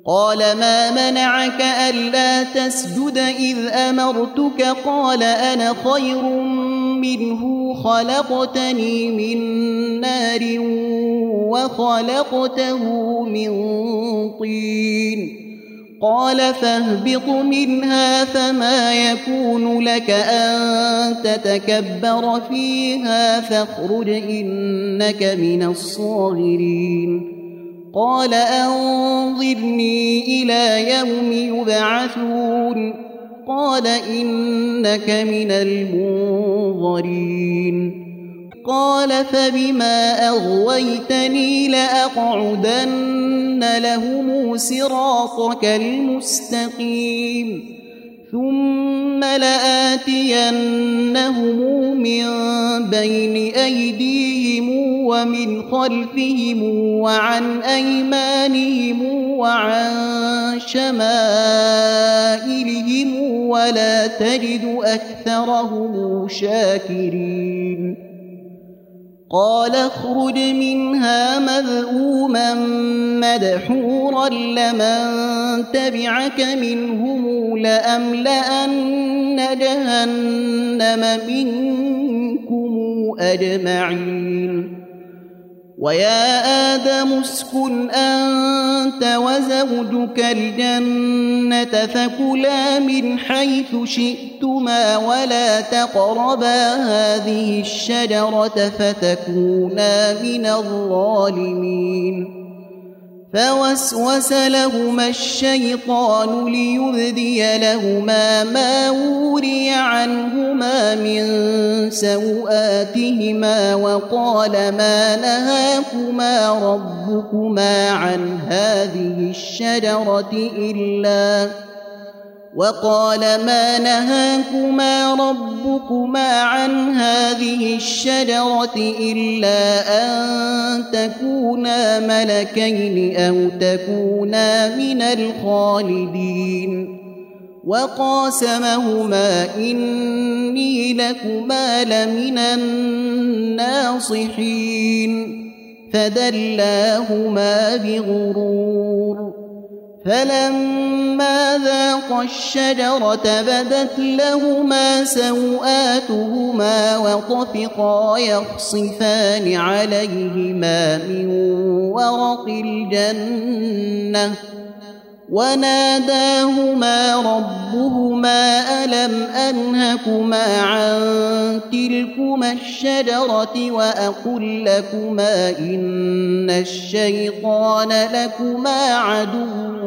قال ما منعك ألا تسجد إذ أمرتك قال أنا خير منه خلقتني من نار وخلقته من طين قال فاهبط منها فما يكون لك أن تتكبر فيها فاخرج إنك من الصاغرين قال أنظرني إلى يوم يبعثون قال إنك من المنظرين قال فبما أغويتني لأقعدن لهم صراطك المستقيم ثم لآتينهم من بين أيديهم ومن خلفهم وعن أيمانهم وعن شمائلهم ولا تجد أكثرهم شاكرين قال اخرج منها مذءوما مدحورا لمن تبعك منهم لأملأن جهنم منكم أجمعين ويا آدم اسكن أنت وزوجك الجنة فكلا من حيث شئتما ولا تقربا هذه الشجرة فتكونا من الظالمين فوسوس لهما الشيطان ليبدي لهما ما وري عنهما من سوآتهما وقال ما نهاكما ربكما عن هذه إلا أن تكونا ملكين أو تكونا من الخالدين وقاسمهما إني لكما لمن الناصحين فدلاهما بغرور فلما ذاقا الشجرة بدت لهما سوآتهما وطفقا يخصفان عليهما من ورق الجنة وناداهما ربهما ألم أنهكما عن تلكما الشجرة وأقل لكما إن الشيطان لكما عدو